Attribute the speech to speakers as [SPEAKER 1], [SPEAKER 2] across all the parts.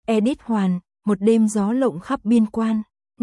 [SPEAKER 1] Edit Hoàn, một đêm gió lộng khắp biên quan.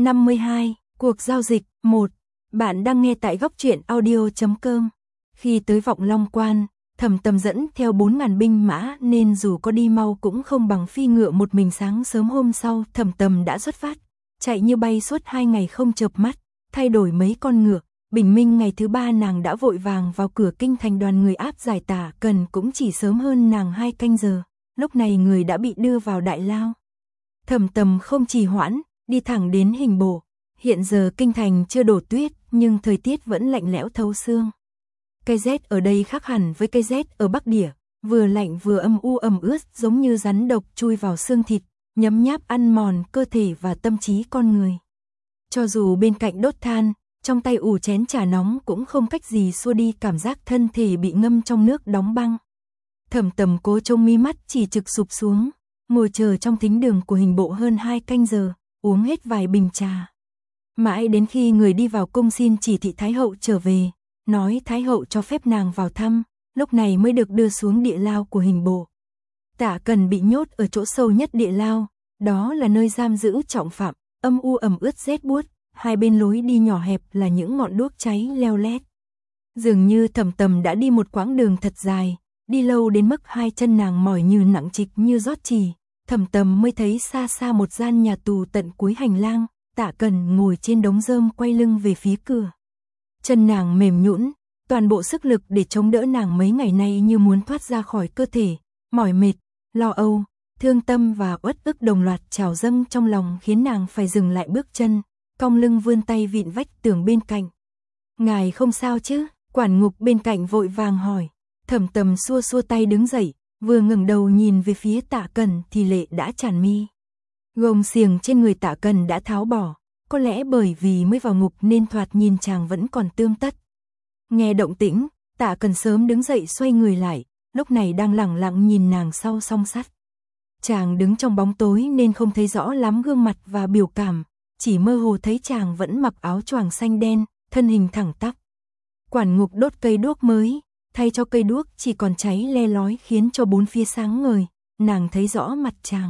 [SPEAKER 1] 52. Cuộc giao dịch 1. Bạn đang nghe tại góc truyện audio.com. Khi tới Vọng Long Quan, Thẩm Tầm dẫn theo 4.000 binh mã nên dù có đi mau cũng không bằng phi ngựa một mình. Sáng sớm hôm sau, Thẩm Tầm đã xuất phát, chạy như bay suốt 2 ngày không chợp mắt, thay đổi mấy con ngựa. Bình minh ngày thứ 3 nàng đã vội vàng vào cửa kinh thành. Đoàn người áp giải Tả Cần cũng chỉ sớm hơn nàng 2 canh giờ. Lúc này người đã bị đưa vào đại lao. Thẩm Tầm không trì hoãn, đi thẳng đến Hình Bộ. Hiện giờ kinh thành chưa đổ tuyết, nhưng thời tiết vẫn lạnh lẽo thấu xương. Cái rét ở đây khác hẳn với cái rét ở Bắc Địa, vừa lạnh vừa âm u ẩm ướt, giống như rắn độc chui vào xương thịt, nhấm nháp ăn mòn cơ thể và tâm trí con người. Cho dù bên cạnh đốt than, trong tay ủ chén trà nóng cũng không cách gì xua đi cảm giác thân thể bị ngâm trong nước đóng băng. Thẩm Tầm cố trông mí mắt chỉ trực sụp xuống, ngồi chờ trong thính đường của Hình Bộ hơn 2 canh giờ, uống hết vài bình trà. Mãi đến khi người đi vào cung xin chỉ thị Thái Hậu trở về, nói Thái Hậu cho phép nàng vào thăm, lúc này mới được đưa xuống địa lao của Hình Bộ. Tả Cần bị nhốt ở chỗ sâu nhất địa lao, đó là nơi giam giữ trọng phạm, âm u ẩm ướt rét buốt, hai bên lối đi nhỏ hẹp là những ngọn đuốc cháy leo lét. Dường như Thẩm Tầm đã đi một quãng đường thật dài, đi lâu đến mức 2 chân nàng mỏi như nặng trịch như rót chì. Thẩm Tầm mới thấy xa xa một gian nhà tù tận cuối hành lang, Tả Cần ngồi trên đống rơm quay lưng về phía cửa. Chân nàng mềm nhũn, toàn bộ sức lực để chống đỡ nàng mấy ngày nay như muốn thoát ra khỏi cơ thể, mỏi mệt, lo âu, thương tâm và uất ức đồng loạt trào dâng trong lòng khiến nàng phải dừng lại bước chân, cong lưng vươn tay vịn vách tường bên cạnh. "Ngài không sao chứ?" Quản ngục bên cạnh vội vàng hỏi. Thẩm Tầm xua xua tay đứng dậy, vừa ngẩng đầu nhìn về phía Tả Cần thì lệ đã tràn mi. Gông xiềng trên người Tả Cần đã tháo bỏ, có lẽ bởi vì mới vào ngục nên thoạt nhìn chàng vẫn còn tươm tất. Nghe động tĩnh, Tả Cần sớm đứng dậy xoay người lại, lúc này đang lẳng lặng nhìn nàng sau song sắt. Chàng đứng trong bóng tối nên không thấy rõ lắm gương mặt và biểu cảm, chỉ mơ hồ thấy chàng vẫn mặc áo choàng xanh đen, thân hình thẳng tắp. Quản ngục đốt cây đuốc mới, thay cho cây đuốc chỉ còn cháy le lói khiến cho bốn phía sáng ngời, nàng thấy rõ mặt chàng.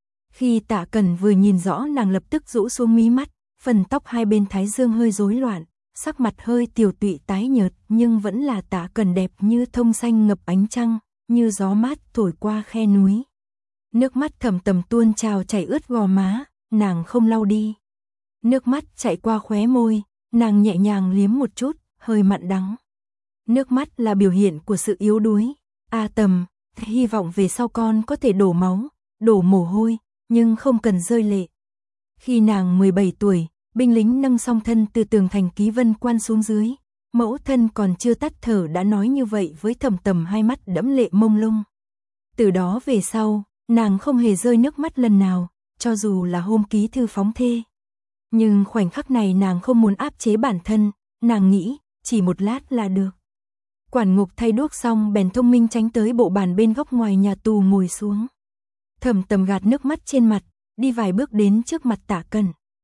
[SPEAKER 1] Khi Tả Cần vừa nhìn rõ nàng lập tức rũ xuống mí mắt, phần tóc hai bên thái dương hơi rối loạn, sắc mặt hơi tiều tụy tái nhợt nhưng vẫn là Tả Cần đẹp như thông xanh ngập ánh trăng, như gió mát thổi qua khe núi. Nước mắt Thẩm Tầm tuôn trào chảy ướt gò má, nàng không lau đi. Nước mắt chạy qua khóe môi, nàng nhẹ nhàng liếm một chút, hơi mặn đắng. Nước mắt là biểu hiện của sự yếu đuối. Tầm, hy vọng về sau con có thể đổ máu, đổ mồ hôi, nhưng không cần rơi lệ. Khi nàng 17 tuổi, binh lính nâng song thân từ tường thành Ký Vân Quan xuống dưới, mẫu thân còn chưa tắt thở đã nói như vậy với Thẩm Tầm, hai mắt đẫm lệ mông lung. Từ đó về sau, nàng không hề rơi nước mắt lần nào, cho dù là hôm ký thư phóng thê. Nhưng khoảnh khắc này nàng không muốn áp chế bản thân, nàng nghĩ, chỉ một lát là được. Quản ngục thay đuốc xong bèn thông minh tránh tới bộ bàn bên góc ngoài nhà tù ngồi xuống. Thẩm Tầm gạt nước mắt trên mặt, đi vài bước đến trước mặt Tả Cần.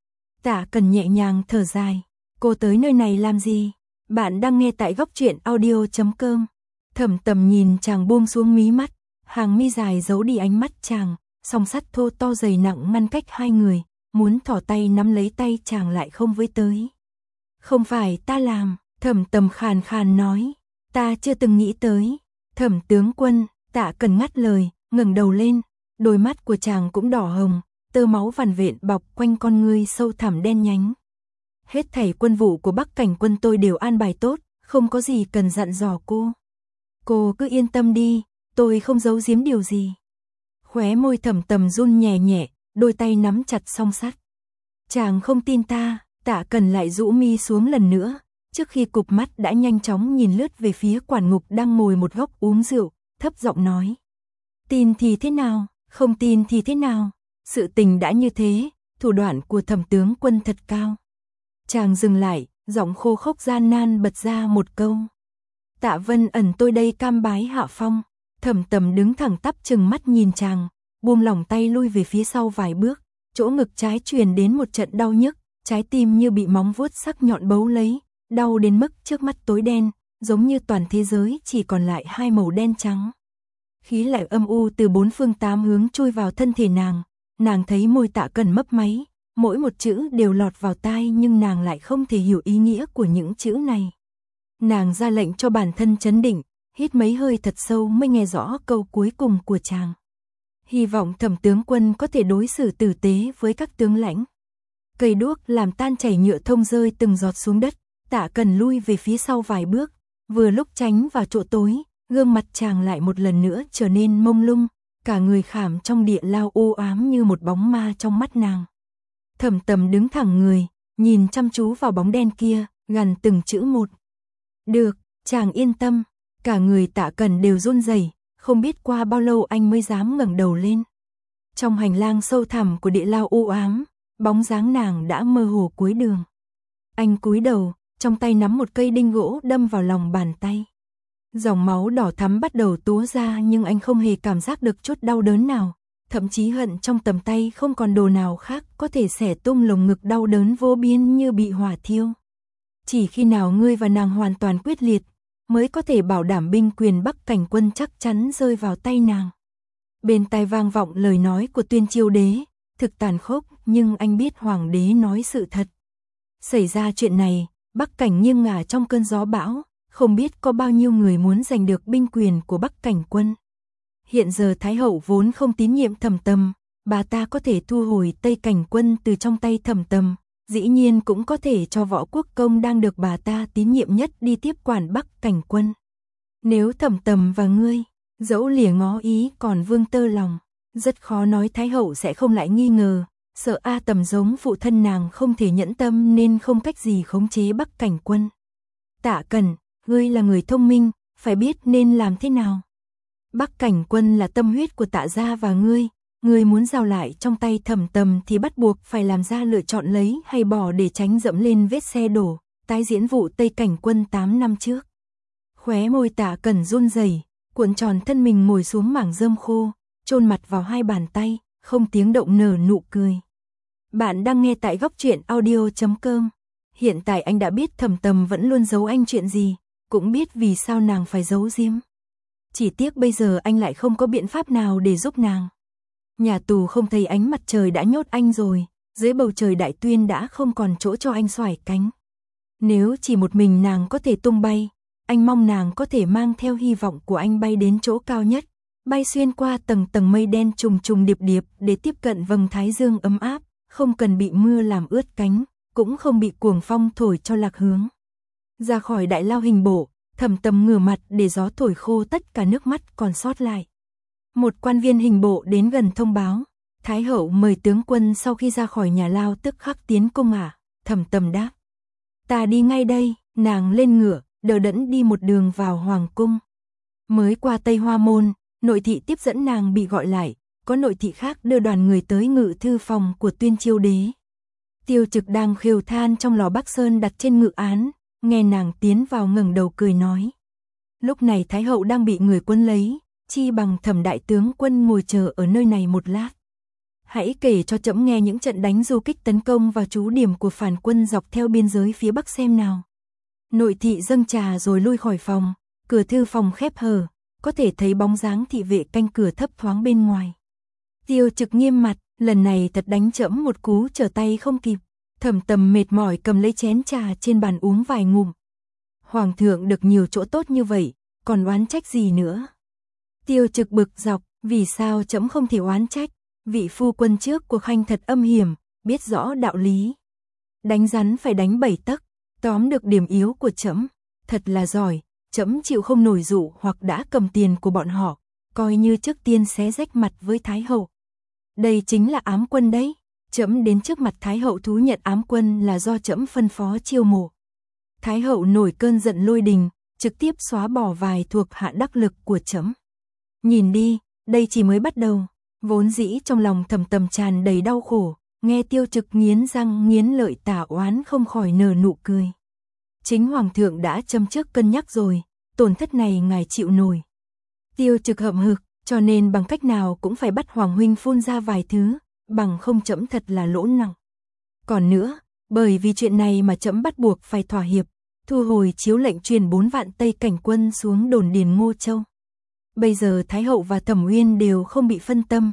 [SPEAKER 1] Tả Cần nhẹ nhàng thở dài. "Cô tới nơi này làm gì?" "Bạn đang nghe tại góc truyện audio.com. Thẩm Tầm nhìn chàng buông xuống mí mắt, hàng mi dài giấu đi ánh mắt chàng, song sắt thô to dày nặng ngăn cách hai người, muốn thỏ tay nắm lấy tay chàng lại không với tới. "Không phải ta làm." Thẩm Tầm khàn khàn nói. "Ta chưa từng nghĩ tới." "Thẩm tướng quân." Tả Cần ngắt lời, ngẩng đầu lên, đôi mắt của chàng cũng đỏ hồng, tơ máu vằn vện bọc quanh con ngươi sâu thẳm đen nhánh. "Hết thảy quân vụ của Bắc Cảnh quân tôi đều an bài tốt, không có gì cần dặn dò cô. Cô cứ yên tâm đi, tôi không giấu giếm điều gì." Khóe môi Thẩm Tầm run nhẹ nhẹ, đôi tay nắm chặt song sắt. "Chàng không tin ta." Tả Cần lại rũ mi xuống lần nữa, trước khi cụp mắt đã nhanh chóng nhìn lướt về phía quản ngục đang ngồi một góc uống rượu, thấp giọng nói. "Tin thì thế nào, không tin thì thế nào, sự tình đã như thế, thủ đoạn của Thẩm tướng quân thật cao." Chàng dừng lại, giọng khô khốc gian nan bật ra một câu. "Tạ Vân Ẩn tôi đây cam bái hạ phong." Thẩm Tầm đứng thẳng tắp chừng mắt nhìn chàng, buông lỏng tay lui về phía sau vài bước, chỗ ngực trái truyền đến một trận đau nhức, trái tim như bị móng vuốt sắc nhọn bấu lấy, đau đến mức trước mắt tối đen, giống như toàn thế giới chỉ còn lại hai màu đen trắng. Khí lạnh âm u từ bốn phương tám hướng chui vào thân thể nàng, nàng thấy môi Tạ Cần mấp máy, mỗi một chữ đều lọt vào tai nhưng nàng lại không thể hiểu ý nghĩa của những chữ này. Nàng ra lệnh cho bản thân trấn định, hít mấy hơi thật sâu mới nghe rõ câu cuối cùng của chàng. Hy vọng Thẩm tướng quân có thể đối xử tử tế với các tướng lãnh. Cây đuốc làm tan chảy nhựa thông rơi từng giọt xuống đất, Tạ Cần lui về phía sau vài bước, vừa lúc tránh vào chỗ tối, gương mặt chàng lại một lần nữa trở nên mông lung, cả người khảm trong địa lao u ám như một bóng ma trong mắt nàng. Thẩm Tầm đứng thẳng người, nhìn chăm chú vào bóng đen kia, gằn từng chữ một. Được, chàng yên tâm. Cả người Tạ Cần đều run rẩy, không biết qua bao lâu anh mới dám ngẩng đầu lên. Trong hành lang sâu thẳm của địa lao u ám, bóng dáng nàng đã mơ hồ cuối đường. Anh cúi đầu, trong tay nắm một cây đinh gỗ đâm vào lòng bàn tay. Dòng máu đỏ thắm bắt đầu túa ra nhưng anh không hề cảm giác được chút đau đớn nào, thậm chí hận trong tầm tay không còn đồ nào khác có thể xẻ tung lồng ngực đau đớn vô biên như bị hỏa thiêu. Chỉ khi nào ngươi và nàng hoàn toàn quyết liệt, mới có thể bảo đảm binh quyền Bắc Cảnh quân chắc chắn rơi vào tay nàng. Bên tai vang vọng lời nói của Tuyên Chiêu đế, thực tàn khốc nhưng anh biết hoàng đế nói sự thật. Xảy ra chuyện này, Bắc Cảnh nghiêng ngả trong cơn gió bão, không biết có bao nhiêu người muốn giành được binh quyền của Bắc Cảnh quân. Hiện giờ Thái hậu vốn không tín nhiệm Thẩm Tầm, bà ta có thể thu hồi Tây Cảnh quân từ trong tay Thẩm Tầm, dĩ nhiên cũng có thể cho Võ Quốc Công đang được bà ta tín nhiệm nhất đi tiếp quản Bắc Cảnh quân. Nếu Thẩm Tầm và ngươi, dẫu lìa ngó ý còn vương tơ lòng, rất khó nói Thái hậu sẽ không lại nghi ngờ, sợ A Tầm giống phụ thân nàng không thể nhẫn tâm nên không cách gì khống chế Bắc Cảnh quân. Tạ Cần, ngươi là người thông minh, phải biết nên làm thế nào. Bắc Cảnh quân là tâm huyết của Tạ gia và ngươi muốn giao lại trong tay Thẩm Tầm thì bắt buộc phải làm ra lựa chọn lấy hay bỏ để tránh dẫm lên vết xe đổ, tái diễn vụ Tây Cảnh quân 8 năm trước. Khóe môi Tạ Cần run rẩy, cuộn tròn thân mình ngồi xuống mảng rơm khô, chôn mặt vào hai bàn tay, không tiếng động nở nụ cười. Bạn đang nghe tại góc truyện audio.com. Hiện tại anh đã biết Thẩm Tầm vẫn luôn giấu anh chuyện gì, cũng biết vì sao nàng phải giấu giếm. Chỉ tiếc bây giờ anh lại không có biện pháp nào để giúp nàng. Nhà tù không thấy ánh mặt trời đã nhốt anh rồi, dưới bầu trời Đại Tuyên đã không còn chỗ cho anh xoải cánh. Nếu chỉ một mình nàng có thể tung bay, anh mong nàng có thể mang theo hy vọng của anh bay đến chỗ cao nhất, bay xuyên qua tầng tầng mây đen trùng trùng điệp điệp để tiếp cận vầng thái dương ấm áp, không cần bị mưa làm ướt cánh, cũng không bị cuồng phong thổi cho lạc hướng. Ra khỏi đại lao hình bộ, Thẩm Tầm ngửa mặt để gió thổi khô tất cả nước mắt còn sót lại. Một quan viên hình bộ đến gần thông báo, Thái hậu mời tướng quân sau khi ra khỏi nhà lao tức khắc tiến cung à. Thẩm Tầm đáp, ta đi ngay đây. Nàng lên ngựa, đờ đẫn đi một đường vào hoàng cung. Mới qua Tây Hoa Môn, nội thị tiếp dẫn nàng bị gọi lại, có nội thị khác đưa đoàn người tới ngự thư phòng của Tuyên Chiêu đế. Tiêu Trực đang khều than trong lò Bắc Sơn đặt trên ngự án, nghe nàng tiến vào ngẩng đầu cười nói. Lúc này Thái hậu đang bị người quân lấy, chi bằng Thẩm đại tướng quân ngồi chờ ở nơi này một lát. Hãy kể cho trẫm nghe những trận đánh du kích tấn công vào trú điểm của phản quân dọc theo biên giới phía Bắc xem nào. Nội thị dâng trà rồi lui khỏi phòng, cửa thư phòng khép hờ, có thể thấy bóng dáng thị vệ canh cửa thấp thoáng bên ngoài. Tiêu Trực nghiêm mặt, lần này thật đánh trẫm một cú trở tay không kịp. Thẩm Tầm mệt mỏi cầm lấy chén trà trên bàn uống vài ngụm. Hoàng thượng được nhiều chỗ tốt như vậy, còn oán trách gì nữa? Tiêu Trực bực dọc, vì sao trẫm không thể oán trách? Vị phu quân trước của khanh thật âm hiểm, biết rõ đạo lý. Đánh rắn phải đánh 7 tấc, tóm được điểm yếu của trẫm, thật là giỏi. Trẫm chịu không nổi dụ hoặc đã cầm tiền của bọn họ, coi như trước tiên xé rách mặt với Thái hậu. Đây chính là ám quân đấy. Trẫm đến trước mặt Thái hậu thú nhận ám quân là do trẫm phân phó chiêu mộ. Thái hậu nổi cơn giận lôi đình, trực tiếp xóa bỏ vài thuộc hạ đắc lực của trẫm. Nhìn đi, đây chỉ mới bắt đầu. Vốn dĩ trong lòng Thẩm Tầm tràn đầy đau khổ, nghe Tiêu Trực nghiến răng nghiến lợi tả oán không khỏi nở nụ cười. Chính hoàng thượng đã châm trước cân nhắc rồi, tổn thất này ngài chịu nổi. Tiêu Trực hậm hực, cho nên bằng cách nào cũng phải bắt hoàng huynh phun ra vài thứ, bằng không trẫm thật là lỗ nặng. Còn nữa, bởi vì chuyện này mà trẫm bắt buộc phải thỏa hiệp, thu hồi chiếu lệnh truyền 4 vạn Tây Cảnh quân xuống đồn điền Ngô Châu. Bây giờ Thái hậu và Thẩm Uyên đều không bị phân tâm,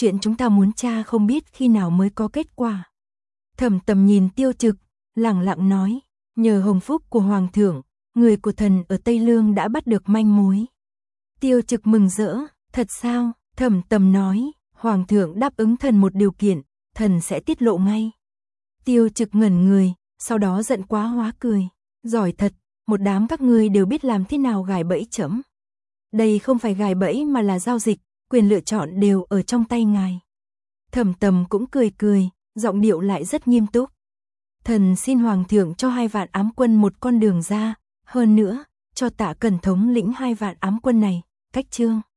[SPEAKER 1] chuyện chúng ta muốn tra không biết khi nào mới có kết quả. Thẩm Tầm nhìn Tiêu Trực, lẳng lặng nói, nhờ hồng phúc của Hoàng thượng, người của thần ở Tây Lương đã bắt được manh mối. Tiêu Trực mừng rỡ, thật sao? Thẩm Tầm nói, Hoàng thượng đáp ứng thần một điều kiện, thần sẽ tiết lộ ngay. Tiêu Trực ngẩn người, sau đó giận quá hóa cười, giỏi thật, một đám các ngươi đều biết làm thế nào gài bẫy trẫm. Đây không phải gài bẫy mà là giao dịch, quyền lựa chọn đều ở trong tay ngài. Thẩm Tầm cũng cười cười, giọng điệu lại rất nghiêm túc. Thần xin Hoàng thượng cho 2 vạn ám quân một con đường ra, hơn nữa, cho Tạ Cẩn thống lĩnh 2 vạn ám quân này, cách chương.